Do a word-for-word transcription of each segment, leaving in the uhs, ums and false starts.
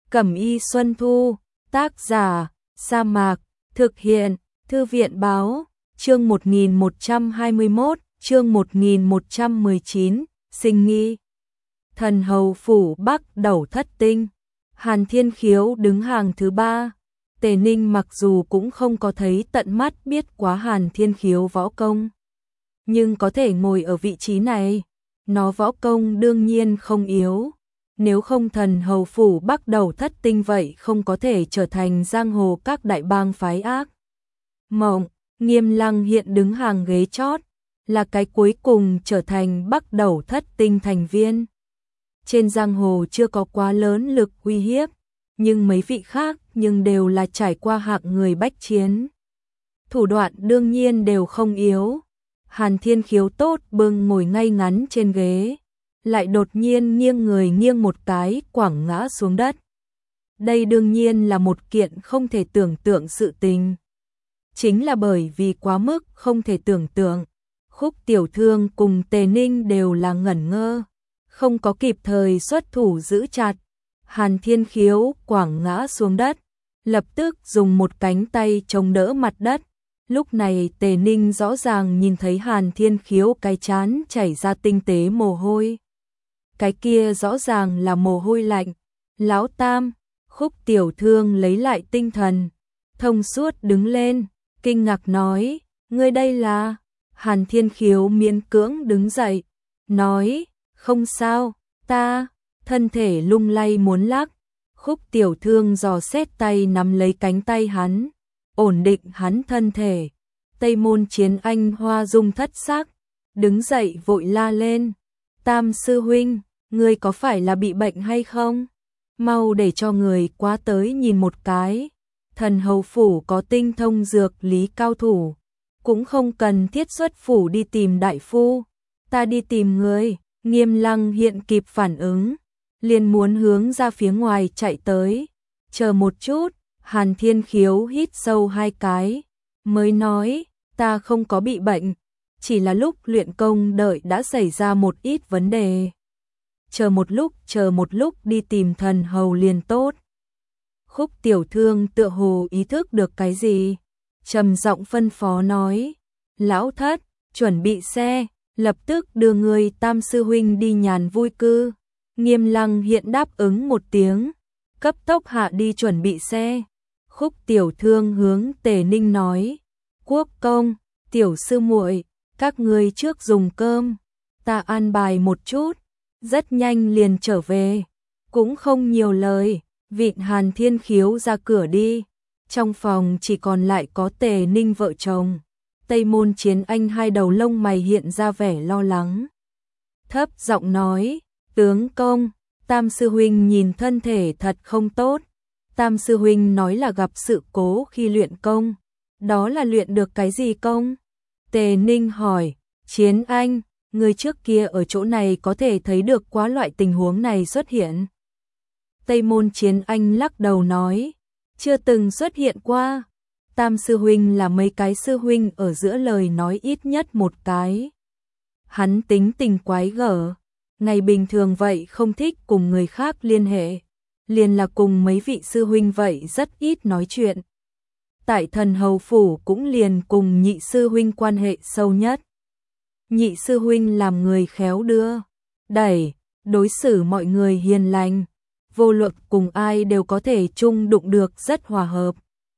Cẩm y Xuân Thu, tác giả, Sa Mạc, thực hiện, Thư viện báo, chương một nghìn một trăm hai mươi mốt, chương một nghìn một trăm mười chín, sinh nghi. Thần hầu phủ Bắc Đẩu Thất Tinh, Hàn Thiên Khiếu đứng hàng thứ ba. Tề Ninh mặc dù cũng không có thấy tận mắt biết quá Hàn Thiên Khiếu võ công, nhưng có thể ngồi ở vị trí này, nó võ công đương nhiên không yếu. Nếu không thần hầu phủ Bắc Đẩu Thất Tinh vậy không có thể trở thành giang hồ các đại bang phái ác mộng. Nghiêm Lăng hiện đứng hàng ghế chót, là cái cuối cùng trở thành Bắc Đẩu Thất Tinh thành viên. Trên giang hồ chưa có quá lớn lực uy hiếp, nhưng mấy vị khác nhưng đều là trải qua hạng người bách chiến. Thủ đoạn đương nhiên đều không yếu. Hàn Thiên Khiếu tốt bưng ngồi ngay ngắn trên ghế, lại đột nhiên nghiêng người nghiêng một cái quẳng ngã xuống đất. Đây đương nhiên là một kiện không thể tưởng tượng sự tình. Chính là bởi vì quá mức không thể tưởng tượng, Khúc Tiểu Thương cùng Tề Ninh đều là ngẩn ngơ, không có kịp thời xuất thủ giữ chặt. Hàn Thiên Khiếu quẳng ngã xuống đất, lập tức dùng một cánh tay chống đỡ mặt đất. Lúc này Tề Ninh rõ ràng nhìn thấy Hàn Thiên Khiếu cái trán chảy ra tinh tế mồ hôi. Cái kia rõ ràng là mồ hôi lạnh. Lão Tam, Khúc Tiểu Thương lấy lại tinh thần, thông suốt đứng lên, kinh ngạc nói, ngươi đây là... Hàn Thiên Khiếu miễn cưỡng đứng dậy, nói, không sao, ta... Thân thể lung lay muốn lắc, Khúc Tiểu Thương dò xét tay nắm lấy cánh tay hắn, ổn định hắn thân thể. Tây Môn Chiến Anh hoa dung thất sắc, đứng dậy vội la lên, Tam sư huynh, ngươi có phải là bị bệnh hay không? Mau để cho người quá tới nhìn một cái. Thần hầu phủ có tinh thông dược lý cao thủ, cũng không cần thiết xuất phủ đi tìm đại phu, ta đi tìm người. Nghiêm Lăng hiện kịp phản ứng, liền muốn hướng ra phía ngoài chạy tới. Chờ một chút, Hàn Thiên Khiếu hít sâu hai cái, mới nói, ta không có bị bệnh, chỉ là lúc luyện công đợi đã xảy ra một ít vấn đề. Chờ một lúc, chờ một lúc đi tìm thần hầu liền tốt. Khúc Tiểu Thương tựa hồ ý thức được cái gì, trầm giọng phân phó nói, lão thất, chuẩn bị xe, lập tức đưa người Tam sư huynh đi nhàn vui cư. Nghiêm Lăng hiện đáp ứng một tiếng, cấp tốc hạ đi chuẩn bị xe. Khúc Tiểu Thương hướng Tề Ninh nói, Quốc công, tiểu sư muội, các ngươi trước dùng cơm, ta an bài một chút, rất nhanh liền trở về. Cũng không nhiều lời, vịn Hàn Thiên Khiếu ra cửa đi. Trong phòng chỉ còn lại có Tề Ninh vợ chồng. Tây Môn Chiến Anh hai đầu lông mày hiện ra vẻ lo lắng, thấp giọng nói, tướng công, Tam sư huynh nhìn thân thể thật không tốt. Tam sư huynh nói là gặp sự cố khi luyện công, đó là luyện được cái gì công? Tề Ninh hỏi, Chiến Anh, người trước kia ở chỗ này có thể thấy được quá loại tình huống này xuất hiện. Tây Môn Chiến Anh lắc đầu nói, chưa từng xuất hiện qua. Tam sư huynh là mấy cái sư huynh ở giữa lời nói ít nhất một cái. Hắn tính tình quái gở, ngày bình thường vậy không thích cùng người khác liên hệ, liền là cùng mấy vị sư huynh vậy rất ít nói chuyện. Tại thần hầu phủ cũng liền cùng nhị sư huynh quan hệ sâu nhất. Nhị sư huynh làm người khéo đưa đẩy, đối xử mọi người hiền lành, vô luận cùng ai đều có thể chung đụng được, rất hòa hợp.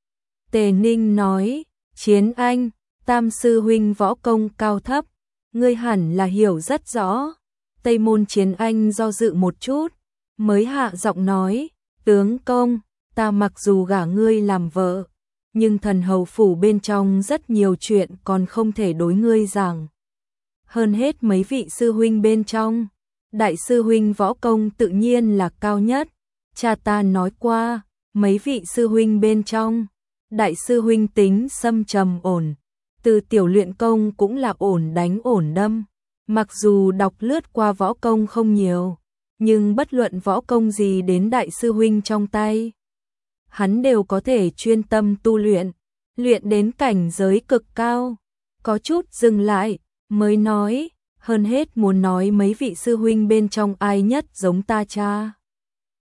Tề Ninh nói, Chiến Anh, Tam sư huynh võ công cao thấp, ngươi hẳn là hiểu rất rõ. Tây Môn Chiến Anh do dự một chút, mới hạ giọng nói, tướng công, ta mặc dù gả ngươi làm vợ, nhưng thần hầu phủ bên trong rất nhiều chuyện còn không thể đối ngươi giảng. Hơn hết mấy vị sư huynh bên trong, đại sư huynh võ công tự nhiên là cao nhất. Cha ta nói qua, mấy vị sư huynh bên trong, đại sư huynh tính xâm trầm ổn, từ tiểu luyện công cũng là ổn đánh ổn đâm. Mặc dù đọc lướt qua võ công không nhiều, nhưng bất luận võ công gì đến đại sư huynh trong tay, hắn đều có thể chuyên tâm tu luyện, luyện đến cảnh giới cực cao. Có chút dừng lại, mới nói, hơn hết muốn nói mấy vị sư huynh bên trong ai nhất giống ta cha.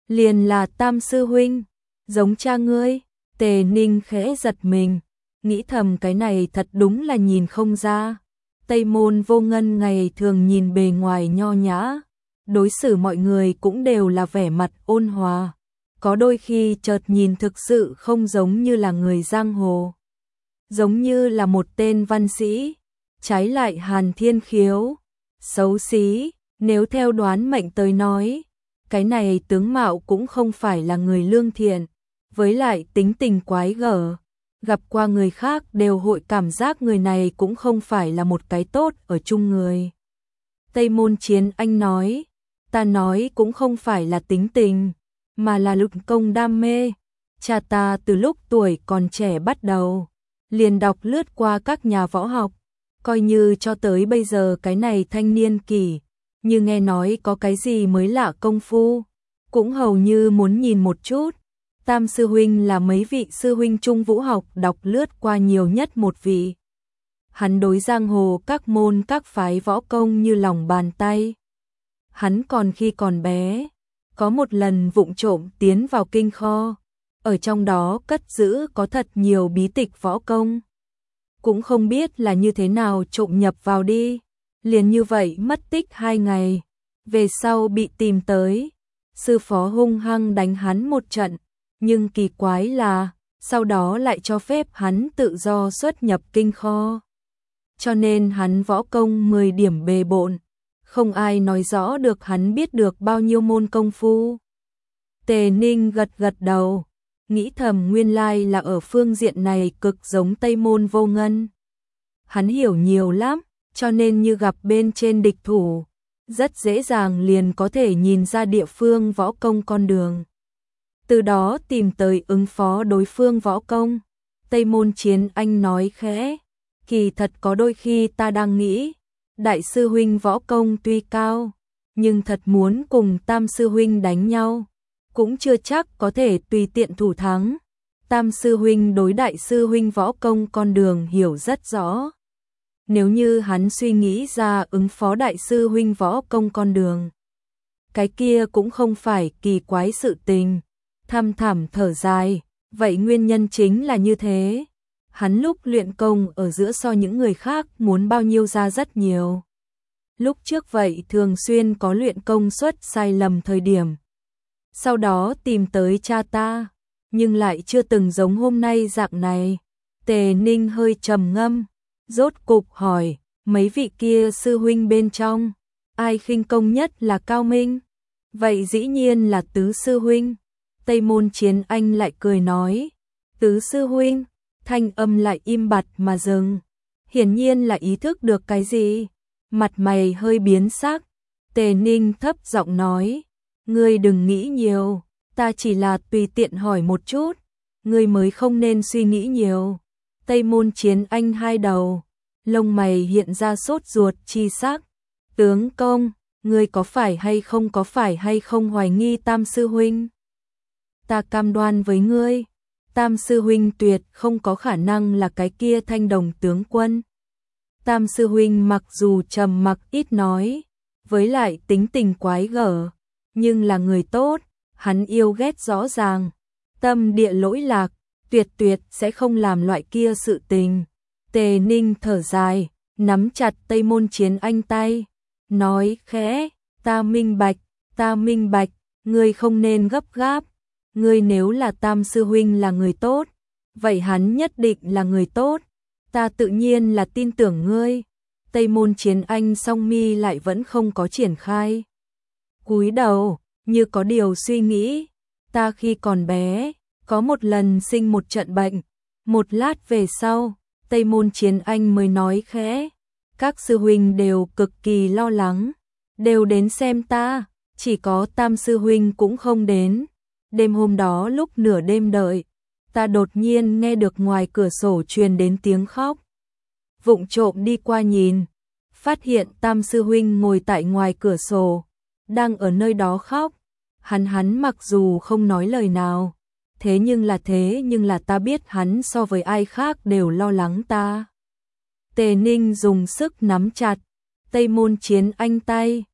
Liền là Tam sư huynh, giống cha ngươi. Tề Ninh khẽ giật mình, nghĩ thầm cái này thật đúng là nhìn không ra. Tây Môn Vô Ngân ngày thường nhìn bề ngoài nho nhã, đối xử mọi người cũng đều là vẻ mặt ôn hòa, có đôi khi chợt nhìn thực sự không giống như là người giang hồ, giống như là một tên văn sĩ. Trái lại Hàn Thiên Khiếu, xấu xí, nếu theo đoán mệnh tới nói, cái này tướng mạo cũng không phải là người lương thiện, với lại tính tình quái gở, gặp qua người khác đều hội cảm giác người này cũng không phải là một cái tốt ở chung người. Tây Môn Chiến Anh nói, ta nói cũng không phải là tính tình, mà là lực công đam mê. Cha ta từ lúc tuổi còn trẻ bắt đầu, liền đọc lướt qua các nhà võ học, coi như cho tới bây giờ cái này thanh niên kỳ, như nghe nói có cái gì mới lạ công phu, cũng hầu như muốn nhìn một chút. Tam sư huynh là mấy vị sư huynh trung vũ học đọc lướt qua nhiều nhất một vị. Hắn đối giang hồ các môn các phái võ công như lòng bàn tay. Hắn còn khi còn bé, có một lần vụng trộm tiến vào kinh kho, ở trong đó cất giữ có thật nhiều bí tịch võ công. Cũng không biết là như thế nào trộm nhập vào đi, liền như vậy mất tích hai ngày, về sau bị tìm tới, sư phó hung hăng đánh hắn một trận, nhưng kỳ quái là, sau đó lại cho phép hắn tự do xuất nhập kinh kho. Cho nên hắn võ công mười điểm bề bộn, không ai nói rõ được hắn biết được bao nhiêu môn công phu. Tề Ninh gật gật đầu, nghĩ thầm nguyên lai là ở phương diện này cực giống Tây Môn Vô Ngân. Hắn hiểu nhiều lắm, cho nên như gặp bên trên địch thủ, rất dễ dàng liền có thể nhìn ra địa phương võ công con đường. Từ đó tìm tới ứng phó đối phương võ công. Tây Môn Chiến Anh nói khẽ, kỳ thật có đôi khi ta đang nghĩ, đại sư huynh võ công tuy cao, nhưng thật muốn cùng tam sư huynh đánh nhau, cũng chưa chắc có thể tùy tiện thủ thắng. Tam sư huynh đối đại sư huynh võ công con đường hiểu rất rõ. Nếu như hắn suy nghĩ ra ứng phó đại sư huynh võ công con đường, cái kia cũng không phải kỳ quái sự tình. Thăm thẳm thở dài, vậy nguyên nhân chính là như thế. Hắn lúc luyện công ở giữa so những người khác muốn bao nhiêu ra rất nhiều. Lúc trước vậy thường xuyên có luyện công suất sai lầm thời điểm. Sau đó tìm tới cha ta, nhưng lại chưa từng giống hôm nay dạng này. Tề Ninh hơi trầm ngâm, rốt cục hỏi, mấy vị kia sư huynh bên trong, ai khinh công nhất là cao minh? Vậy dĩ nhiên là tứ sư huynh. Tây Môn Chiến Anh lại cười nói, tứ sư huynh, thanh âm lại im bặt mà dừng, hiển nhiên là ý thức được cái gì, mặt mày hơi biến sắc. Tề Ninh thấp giọng nói, ngươi đừng nghĩ nhiều, ta chỉ là tùy tiện hỏi một chút, ngươi mới không nên suy nghĩ nhiều. Tây Môn Chiến Anh hai đầu, lông mày hiện ra sốt ruột chi sắc, tướng công, ngươi có phải hay không có phải hay không hoài nghi tam sư huynh? Ta cam đoan với ngươi, tam sư huynh tuyệt không có khả năng là cái kia Thanh Đồng tướng quân. Tam sư huynh mặc dù trầm mặc ít nói, với lại tính tình quái gở, nhưng là người tốt, hắn yêu ghét rõ ràng, tâm địa lỗi lạc, tuyệt tuyệt sẽ không làm loại kia sự tình. Tề Ninh thở dài, nắm chặt Tây Môn Chiến Anh tay, nói khẽ, ta minh bạch, ta minh bạch, ngươi không nên gấp gáp. Ngươi nếu là tam sư huynh là người tốt, vậy hắn nhất định là người tốt, ta tự nhiên là tin tưởng ngươi. Tây Môn Chiến Anh song mi lại vẫn không có triển khai. Cúi đầu, như có điều suy nghĩ, ta khi còn bé, có một lần sinh một trận bệnh, một lát về sau, Tây Môn Chiến Anh mới nói khẽ, các sư huynh đều cực kỳ lo lắng, đều đến xem ta, chỉ có tam sư huynh cũng không đến. Đêm hôm đó lúc nửa đêm đợi, ta đột nhiên nghe được ngoài cửa sổ truyền đến tiếng khóc. Vụng trộm đi qua nhìn, phát hiện tam sư huynh ngồi tại ngoài cửa sổ, đang ở nơi đó khóc. Hắn hắn mặc dù không nói lời nào, thế nhưng là thế nhưng là ta biết hắn so với ai khác đều lo lắng ta. Tề Ninh dùng sức nắm chặt Tây Môn Chiến Anh tay,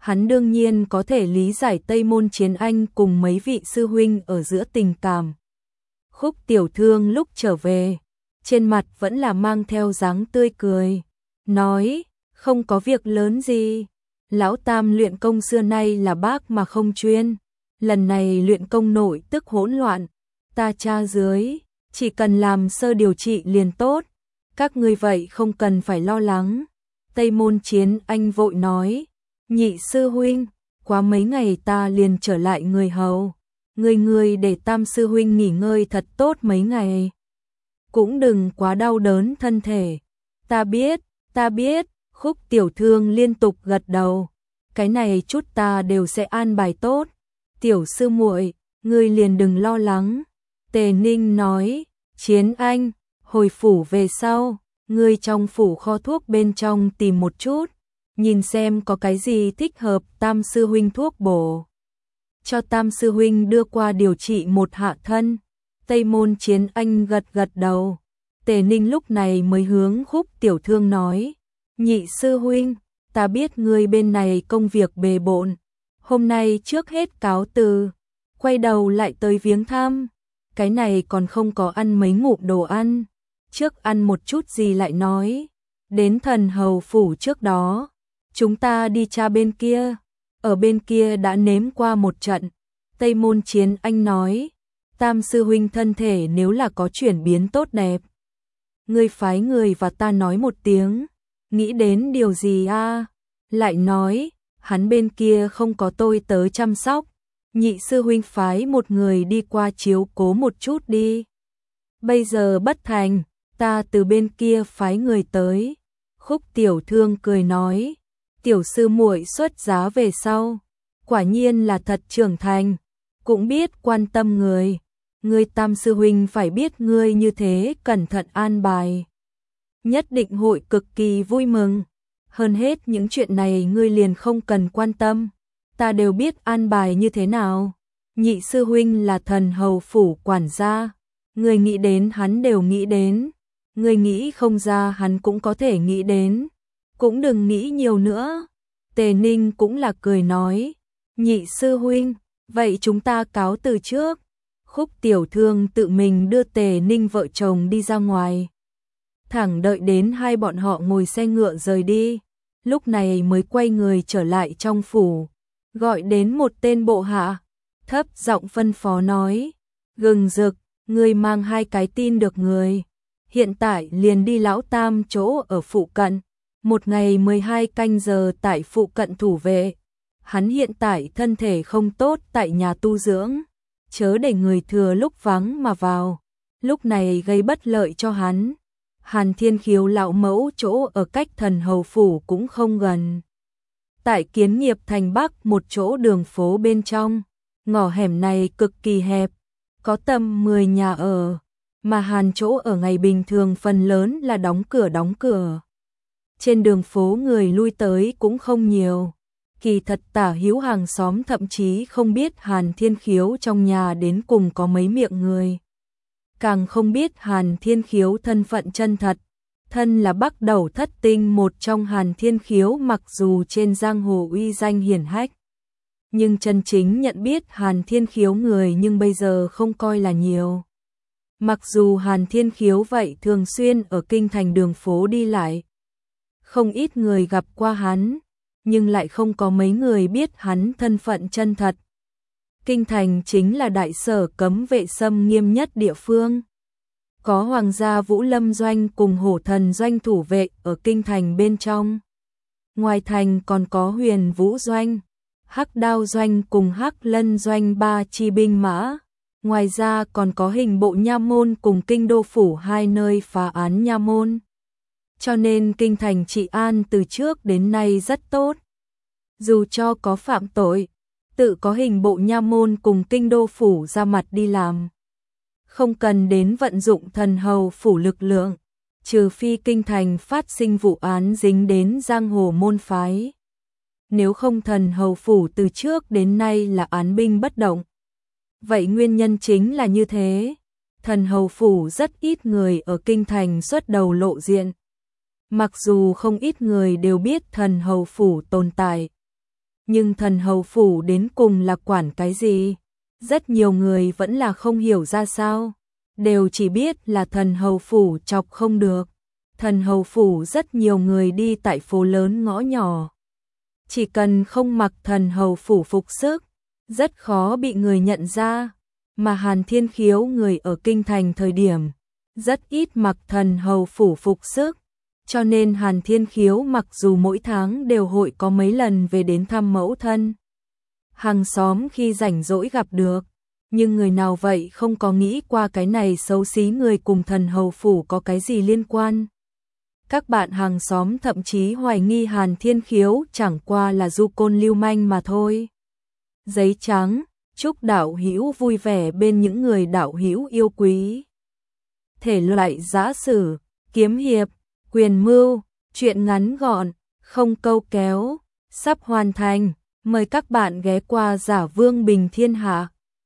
Hắn đương nhiên có thể lý giải Tây Môn Chiến Anh cùng mấy vị sư huynh ở giữa tình cảm. Khúc Tiểu Thương lúc trở về, trên mặt vẫn là mang theo dáng tươi cười, nói, không có việc lớn gì. Lão Tam luyện công xưa nay là bác mà không chuyên, lần này luyện công nội tức hỗn loạn, ta tra dưới, chỉ cần làm sơ điều trị liền tốt, các ngươi vậy không cần phải lo lắng. Tây Môn Chiến Anh vội nói, nhị sư huynh, quá mấy ngày ta liền trở lại người hầu, người người để Tam sư huynh nghỉ ngơi thật tốt mấy ngày, cũng đừng quá đau đớn thân thể. Ta biết, ta biết. Khúc Tiểu Thương liên tục gật đầu, cái này chút ta đều sẽ an bài tốt. Tiểu sư muội, ngươi liền đừng lo lắng. Tề Ninh nói, Chiến Anh, hồi phủ về sau, ngươi trong phủ kho thuốc bên trong tìm một chút, nhìn xem có cái gì thích hợp Tam sư huynh thuốc bổ. Cho Tam sư huynh đưa qua điều trị một hạ thân. Tây Môn Chiến Anh gật gật đầu. Tề Ninh lúc này mới hướng Khúc Tiểu Thương nói, nhị sư huynh, ta biết ngươi bên này công việc bề bộn, hôm nay trước hết cáo từ, quay đầu lại tới viếng thăm, cái này còn không có ăn mấy ngụm đồ ăn, trước ăn một chút gì lại nói, đến Thần Hầu phủ trước đó, chúng ta đi tra bên kia, ở bên kia đã nếm qua một trận. Tây Môn Chiến Anh nói, Tam sư huynh thân thể nếu là có chuyển biến tốt đẹp, ngươi phái người và ta nói một tiếng. Nghĩ đến điều gì a? À? Lại nói, hắn bên kia không có tôi tới chăm sóc, nhị sư huynh phái một người đi qua chiếu cố một chút đi. Bây giờ bất thành, ta từ bên kia phái người tới. Khúc Tiểu Thương cười nói, tiểu sư muội xuất giá về sau, quả nhiên là thật trưởng thành, cũng biết quan tâm người. Ngươi Tam sư huynh phải biết ngươi như thế cẩn thận an bài, nhất định hội cực kỳ vui mừng. Hơn hết những chuyện này ngươi liền không cần quan tâm, ta đều biết an bài như thế nào. Nhị sư huynh là Thần Hầu phủ quản gia, ngươi nghĩ đến hắn đều nghĩ đến, ngươi nghĩ không ra hắn cũng có thể nghĩ đến, cũng đừng nghĩ nhiều nữa. Tề Ninh cũng là cười nói, nhị sư huynh, vậy chúng ta cáo từ trước. Khúc Tiểu Thương tự mình đưa Tề Ninh vợ chồng đi ra ngoài, thẳng đợi đến hai bọn họ ngồi xe ngựa rời đi, lúc này mới quay người trở lại trong phủ, gọi đến một tên bộ hạ, thấp giọng phân phó nói, Gừng Dực, ngươi mang hai cái tin được người, hiện tại liền đi Lão Tam chỗ ở phụ cận, một ngày mười hai canh giờ tại phụ cận thủ vệ, hắn hiện tại thân thể không tốt tại nhà tu dưỡng, chớ để người thừa lúc vắng mà vào, lúc này gây bất lợi cho hắn. Hàn Thiên Khiếu lão mẫu chỗ ở cách Thần Hầu phủ cũng không gần. Tại Kiến Nghiệp thành Bắc một chỗ đường phố bên trong, ngõ hẻm này cực kỳ hẹp, có tầm mười nhà ở, mà Hàn chỗ ở ngày bình thường phần lớn là đóng cửa đóng cửa. Trên đường phố người lui tới cũng không nhiều. Kỳ thật tả hữu hàng xóm thậm chí không biết Hàn Thiên Khiếu trong nhà đến cùng có mấy miệng người. Càng không biết Hàn Thiên Khiếu thân phận chân thật, thân là Bắc Đầu Thất Tinh một trong Hàn Thiên Khiếu, mặc dù trên giang hồ uy danh hiển hách, nhưng chân chính nhận biết Hàn Thiên Khiếu người nhưng bây giờ không coi là nhiều. Mặc dù Hàn Thiên Khiếu vậy thường xuyên ở kinh thành đường phố đi lại, không ít người gặp qua hắn, nhưng lại không có mấy người biết hắn thân phận chân thật. Kinh thành chính là đại sở cấm vệ xâm nghiêm nhất địa phương. Có Hoàng gia Vũ Lâm doanh cùng Hổ Thần doanh thủ vệ ở kinh thành bên trong. Ngoài thành còn có Huyền Vũ doanh, Hắc Đao doanh cùng Hắc Lân doanh ba chi binh mã. Ngoài ra còn có Hình bộ nha môn cùng Kinh đô phủ hai nơi phá án nha môn. Cho nên kinh thành trị an từ trước đến nay rất tốt. Dù cho có phạm tội, tự có Hình bộ nha môn cùng Kinh đô phủ ra mặt đi làm. Không cần đến vận dụng Thần Hầu phủ lực lượng, trừ phi kinh thành phát sinh vụ án dính đến giang hồ môn phái. Nếu không Thần Hầu phủ từ trước đến nay là án binh bất động. Vậy nguyên nhân chính là như thế. Thần Hầu phủ rất ít người ở kinh thành xuất đầu lộ diện. Mặc dù không ít người đều biết Thần Hầu phủ tồn tại, Nhưng thần hầu phủ đến cùng là quản cái gì? Rất nhiều người vẫn là không hiểu ra sao, đều chỉ biết là thần hầu phủ chọc không được. Thần hầu phủ rất nhiều người đi tại phố lớn ngõ nhỏ. Chỉ cần không mặc thần hầu phủ phục sức, rất khó bị người nhận ra. Mà Hàn Thiên Khiếu người ở kinh thành thời điểm, rất ít mặc thần hầu phủ phục sức. Cho nên Hàn Thiên Khiếu mặc dù mỗi tháng đều hội có mấy lần về đến thăm mẫu thân, hàng xóm khi rảnh rỗi gặp được, nhưng người nào vậy không có nghĩ qua cái này xấu xí người cùng thần hầu phủ có cái gì liên quan. Các bạn hàng xóm thậm chí hoài nghi Hàn Thiên Khiếu chẳng qua là du côn lưu manh mà thôi. Giấy trắng, chúc đạo hữu vui vẻ bên những người đạo hữu yêu quý. Thể loại giã sử, kiếm hiệp, quyền mưu, truyện ngắn gọn, không câu kéo, sắp hoàn thành. Mời các bạn ghé qua Giả Vương Bình Thiên Hạ.